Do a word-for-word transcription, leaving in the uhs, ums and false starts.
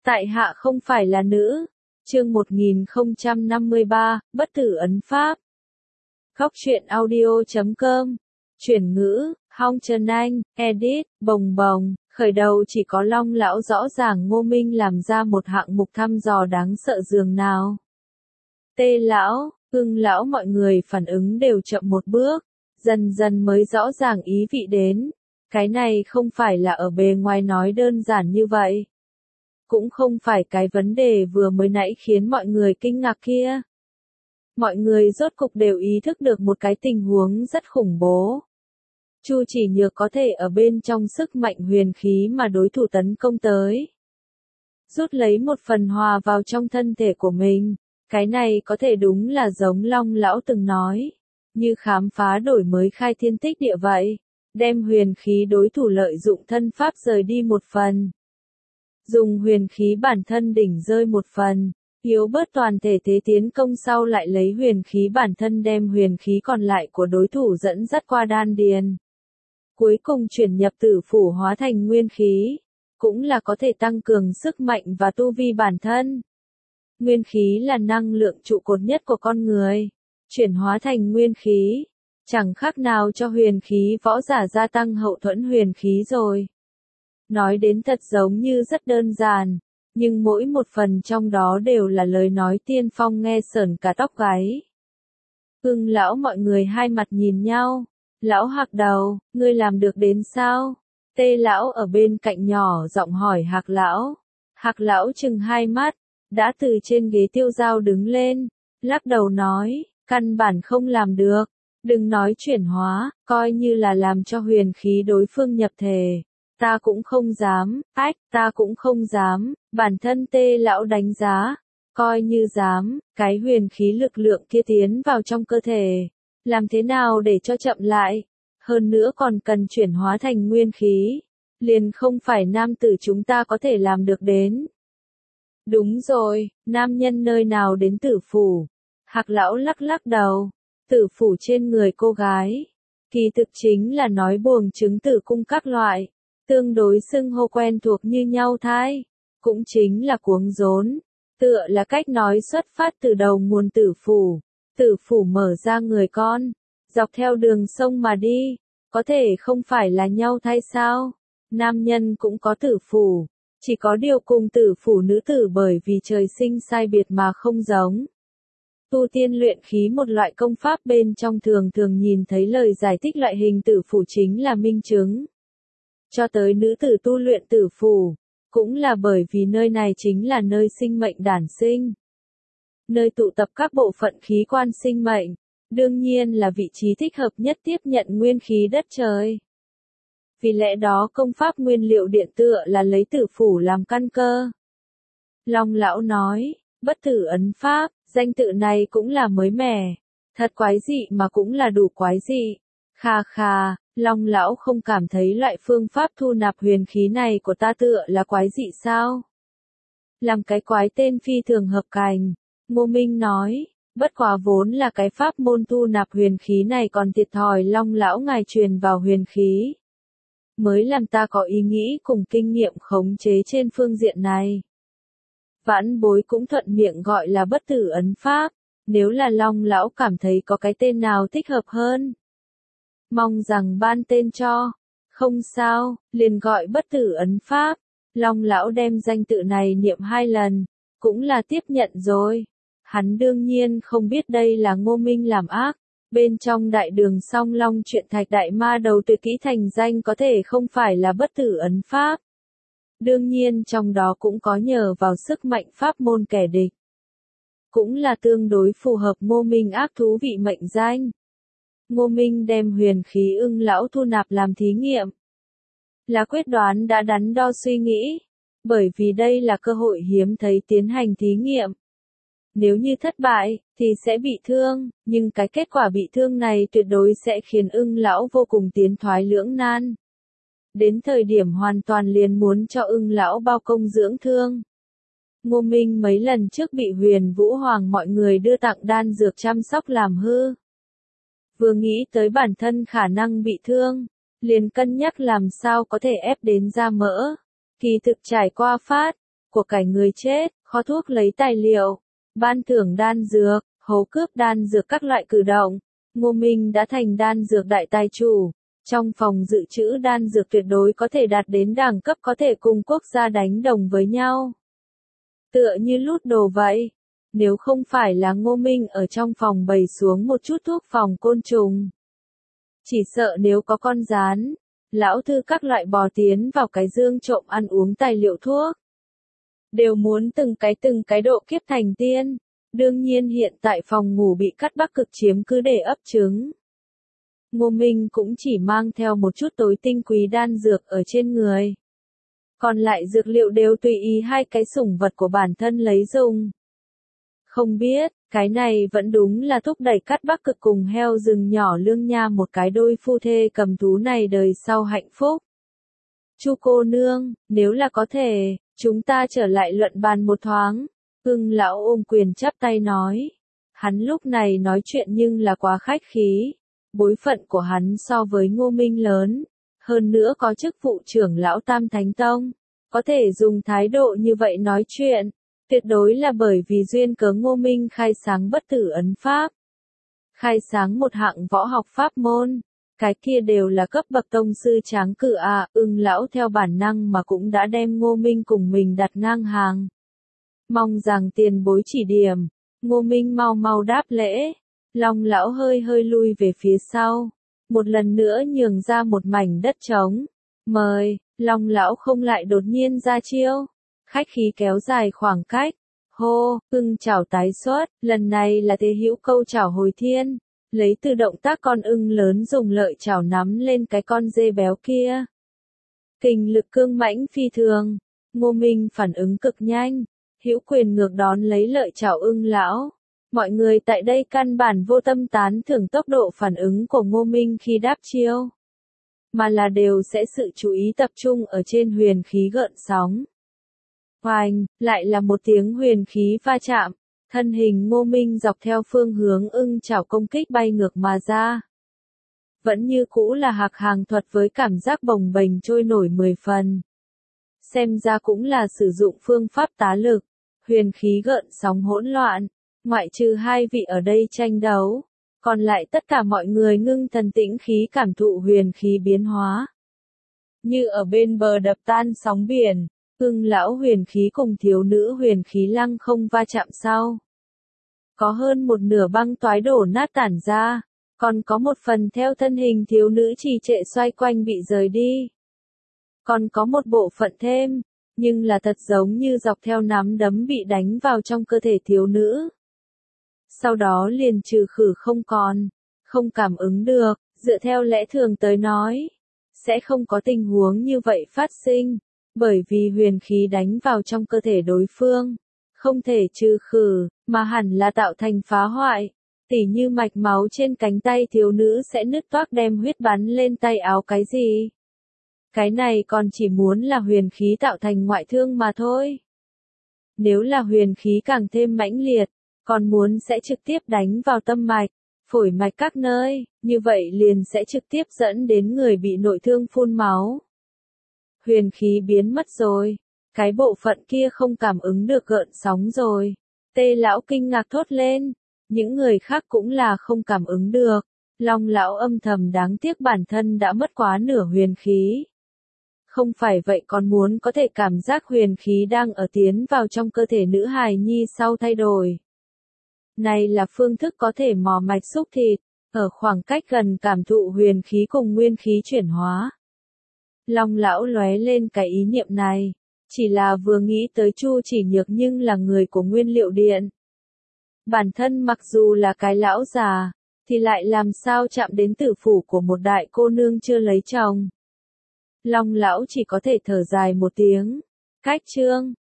Tại hạ không phải là nữ. Chương một nghìn không trăm năm mươi ba, bất tử ấn pháp. Góc truyện audio chấm com. Chuyển ngữ, Hong Trần Anh, edit, bồng bồng, khởi đầu chỉ có Long lão rõ ràng Ngô Minh làm ra một hạng mục thăm dò đáng sợ dường nào. Tê lão, Ưng lão mọi người phản ứng đều chậm một bước, dần dần mới rõ ràng ý vị đến. Cái này không phải là ở bề ngoài nói đơn giản như vậy. Cũng không phải cái vấn đề vừa mới nãy khiến mọi người kinh ngạc kia. Mọi người rốt cục đều ý thức được một cái tình huống rất khủng bố. Chu Chỉ Nhược có thể ở bên trong sức mạnh huyền khí mà đối thủ tấn công tới. Rút lấy một phần hòa vào trong thân thể của mình. Cái này có thể đúng là giống Long lão từng nói. Như khám phá đổi mới khai thiên tích địa vậy. Đem huyền khí đối thủ lợi dụng thân pháp rời đi một phần. Dùng huyền khí bản thân đỉnh rơi một phần, yếu bớt toàn thể thế tiến công sau lại lấy huyền khí bản thân đem huyền khí còn lại của đối thủ dẫn dắt qua đan điền. Cuối cùng chuyển nhập tử phủ hóa thành nguyên khí, cũng là có thể tăng cường sức mạnh và tu vi bản thân. Nguyên khí là năng lượng trụ cột nhất của con người, chuyển hóa thành nguyên khí, chẳng khác nào cho huyền khí võ giả gia tăng hậu thuẫn huyền khí rồi. Nói đến thật giống như rất đơn giản, nhưng mỗi một phần trong đó đều là lời nói tiên phong nghe sởn cả tóc gáy. Ưng lão mọi người hai mặt nhìn nhau, lão Hạc đầu, ngươi làm được đến sao? Tê lão ở bên cạnh nhỏ giọng hỏi Hạc lão. Hạc lão chừng hai mắt, đã từ trên ghế tiêu dao đứng lên, lắc đầu nói, căn bản không làm được, đừng nói chuyển hóa, coi như là làm cho huyền khí đối phương nhập thể. Ta cũng không dám, ách, ta cũng không dám, bản thân Tê lão đánh giá, coi như dám, cái huyền khí lực lượng kia tiến vào trong cơ thể, làm thế nào để cho chậm lại, hơn nữa còn cần chuyển hóa thành nguyên khí, liền không phải nam tử chúng ta có thể làm được đến. Đúng rồi, nam nhân nơi nào đến tử phủ, Hạc lão lắc lắc đầu, tử phủ trên người cô gái, kỳ thực chính là nói buồng trứng tử cung các loại. Tương đối xưng hô quen thuộc như nhau thai, cũng chính là cuống rốn, tựa là cách nói xuất phát từ đầu nguồn tử phủ, tử phủ mở ra người con, dọc theo đường sông mà đi, có thể không phải là nhau thai sao, nam nhân cũng có tử phủ, chỉ có điều cùng tử phủ nữ tử bởi vì trời sinh sai biệt mà không giống. Tu tiên luyện khí một loại công pháp bên trong thường thường nhìn thấy lời giải thích loại hình tử phủ chính là minh chứng. Cho tới nữ tử tu luyện tử phủ, cũng là bởi vì nơi này chính là nơi sinh mệnh đản sinh. Nơi tụ tập các bộ phận khí quan sinh mệnh, đương nhiên là vị trí thích hợp nhất tiếp nhận nguyên khí đất trời. Vì lẽ đó công pháp nguyên liệu điện tựa là lấy tử phủ làm căn cơ. Long lão nói, bất tử ấn pháp, danh tự này cũng là mới mẻ, thật quái dị mà cũng là đủ quái dị. Kha kha. Long lão không cảm thấy loại phương pháp thu nạp huyền khí này của ta tựa là quái dị sao? Làm cái quái tên phi thường hợp cành. Ngô Minh nói, bất quá vốn là cái pháp môn thu nạp huyền khí này còn thiệt thòi Long lão ngài truyền vào huyền khí. Mới làm ta có ý nghĩ cùng kinh nghiệm khống chế trên phương diện này. Vãn bối cũng thuận miệng gọi là bất tử ấn pháp, nếu là Long lão cảm thấy có cái tên nào thích hợp hơn. Mong rằng ban tên cho. Không sao, liền gọi bất tử ấn pháp. Long lão đem danh tự này niệm hai lần, cũng là tiếp nhận rồi. Hắn đương nhiên không biết đây là Ngô Minh làm ác. Bên trong đại đường song long chuyện thạch đại ma đầu tuyệt kỹ thành danh có thể không phải là bất tử ấn pháp. Đương nhiên trong đó cũng có nhờ vào sức mạnh pháp môn kẻ địch. Cũng là tương đối phù hợp Ngô Minh ác thú vị mệnh danh. Ngô Minh đem huyền khí Ưng lão thu nạp làm thí nghiệm. Là quyết đoán đã đắn đo suy nghĩ, bởi vì đây là cơ hội hiếm thấy tiến hành thí nghiệm. Nếu như thất bại, thì sẽ bị thương, nhưng cái kết quả bị thương này tuyệt đối sẽ khiến Ưng lão vô cùng tiến thoái lưỡng nan. Đến thời điểm hoàn toàn liền muốn cho Ưng lão bao công dưỡng thương. Ngô Minh mấy lần trước bị Huyền Vũ Hoàng mọi người đưa tặng đan dược chăm sóc làm hư. Vừa nghĩ tới bản thân khả năng bị thương, liền cân nhắc làm sao có thể ép đến ra mỡ. Kỳ thực trải qua phát, của cải người chết, kho thuốc lấy tài liệu, ban thưởng đan dược, hố cướp đan dược các loại cử động. Ngô Minh đã thành đan dược đại tài chủ. Trong phòng dự trữ đan dược tuyệt đối có thể đạt đến đẳng cấp có thể cùng quốc gia đánh đồng với nhau. Tựa như lút đồ vậy. Nếu không phải là Ngô Minh ở trong phòng bày xuống một chút thuốc phòng côn trùng. Chỉ sợ nếu có con gián, lão thư các loại bò tiến vào cái dương trộm ăn uống tài liệu thuốc. Đều muốn từng cái từng cái độ kiếp thành tiên. Đương nhiên hiện tại phòng ngủ bị cắt Bắc Cực chiếm cứ để ấp trứng. Ngô Minh cũng chỉ mang theo một chút tối tinh quý đan dược ở trên người. Còn lại dược liệu đều tùy ý hai cái sủng vật của bản thân lấy dùng. Không biết, cái này vẫn đúng là thúc đẩy cắt Bắc Cực cùng heo rừng nhỏ Lương Nha một cái đôi phu thê cầm thú này đời sau hạnh phúc. Chu cô nương, nếu là có thể, chúng ta trở lại luận bàn một thoáng. Ưng lão ôm quyền chắp tay nói. Hắn lúc này nói chuyện nhưng là quá khách khí. Bối phận của hắn so với Ngô Minh lớn. Hơn nữa có chức vụ trưởng lão Tam Thánh Tông. Có thể dùng thái độ như vậy nói chuyện. Tuyệt đối là bởi vì duyên cớ Ngô Minh khai sáng bất tử ấn pháp. Khai sáng một hạng võ học pháp môn. Cái kia đều là cấp bậc tông sư tráng cự à. Ưng lão theo bản năng mà cũng đã đem Ngô Minh cùng mình đặt ngang hàng. Mong rằng tiền bối chỉ điểm. Ngô Minh mau mau đáp lễ. Long lão hơi hơi lui về phía sau. Một lần nữa nhường ra một mảnh đất trống. Mời, Long lão không lại đột nhiên ra chiêu. Khách khí kéo dài khoảng cách. Hô, ưng chảo tái xuất. Lần này là thế hữu câu chảo hồi thiên. Lấy từ động tác con ưng lớn dùng lợi chảo nắm lên cái con dê béo kia. Kình lực cương mãnh phi thường. Ngô Minh phản ứng cực nhanh. Hữu quyền ngược đón lấy lợi chảo ưng lão. Mọi người tại đây căn bản vô tâm tán thưởng tốc độ phản ứng của Ngô Minh khi đáp chiêu. Mà là đều sẽ sự chú ý tập trung ở trên huyền khí gợn sóng. Hoành, lại là một tiếng huyền khí va chạm. Thân hình Ngô Minh dọc theo phương hướng ưng chảo công kích bay ngược mà ra. Vẫn như cũ là hạc hàng thuật với cảm giác bồng bềnh trôi nổi mười phần. Xem ra cũng là sử dụng phương pháp tá lực. Huyền khí gợn sóng hỗn loạn. Ngoại trừ hai vị ở đây tranh đấu. Còn lại tất cả mọi người ngưng thần tĩnh khí cảm thụ huyền khí biến hóa. Như ở bên bờ đập tan sóng biển. Ưng lão huyền khí cùng thiếu nữ huyền khí lăng không va chạm sau. Có hơn một nửa băng toái đổ nát tản ra. Còn có một phần theo thân hình thiếu nữ trì trệ xoay quanh bị rời đi. Còn có một bộ phận thêm. Nhưng là thật giống như dọc theo nắm đấm bị đánh vào trong cơ thể thiếu nữ. Sau đó liền trừ khử không còn. Không cảm ứng được, dựa theo lẽ thường tới nói. Sẽ không có tình huống như vậy phát sinh. Bởi vì huyền khí đánh vào trong cơ thể đối phương. Không thể trừ khử, mà hẳn là tạo thành phá hoại. Tỉ như mạch máu trên cánh tay thiếu nữ sẽ nứt toác đem huyết bắn lên tay áo cái gì. Cái này còn chỉ muốn là huyền khí tạo thành ngoại thương mà thôi. Nếu là huyền khí càng thêm mãnh liệt, còn muốn sẽ trực tiếp đánh vào tâm mạch, phổi mạch các nơi, như vậy liền sẽ trực tiếp dẫn đến người bị nội thương phun máu. Huyền khí biến mất rồi, cái bộ phận kia không cảm ứng được gợn sóng rồi. Tê lão kinh ngạc thốt lên, những người khác cũng là không cảm ứng được. Long lão âm thầm đáng tiếc bản thân đã mất quá nửa huyền khí. Không phải vậy còn muốn có thể cảm giác huyền khí đang ở tiến vào trong cơ thể nữ hài nhi sau thay đổi. Này là phương thức có thể mò mạch xúc thịt, ở khoảng cách gần cảm thụ huyền khí cùng nguyên khí chuyển hóa. Long lão lóe lên cái ý niệm này, chỉ là vừa nghĩ tới Chu Chỉ Nhược nhưng là người của Nguyên Liệu Điện. Bản thân mặc dù là cái lão già, thì lại làm sao chạm đến tử phủ của một đại cô nương chưa lấy chồng. Long lão chỉ có thể thở dài một tiếng. Cách chương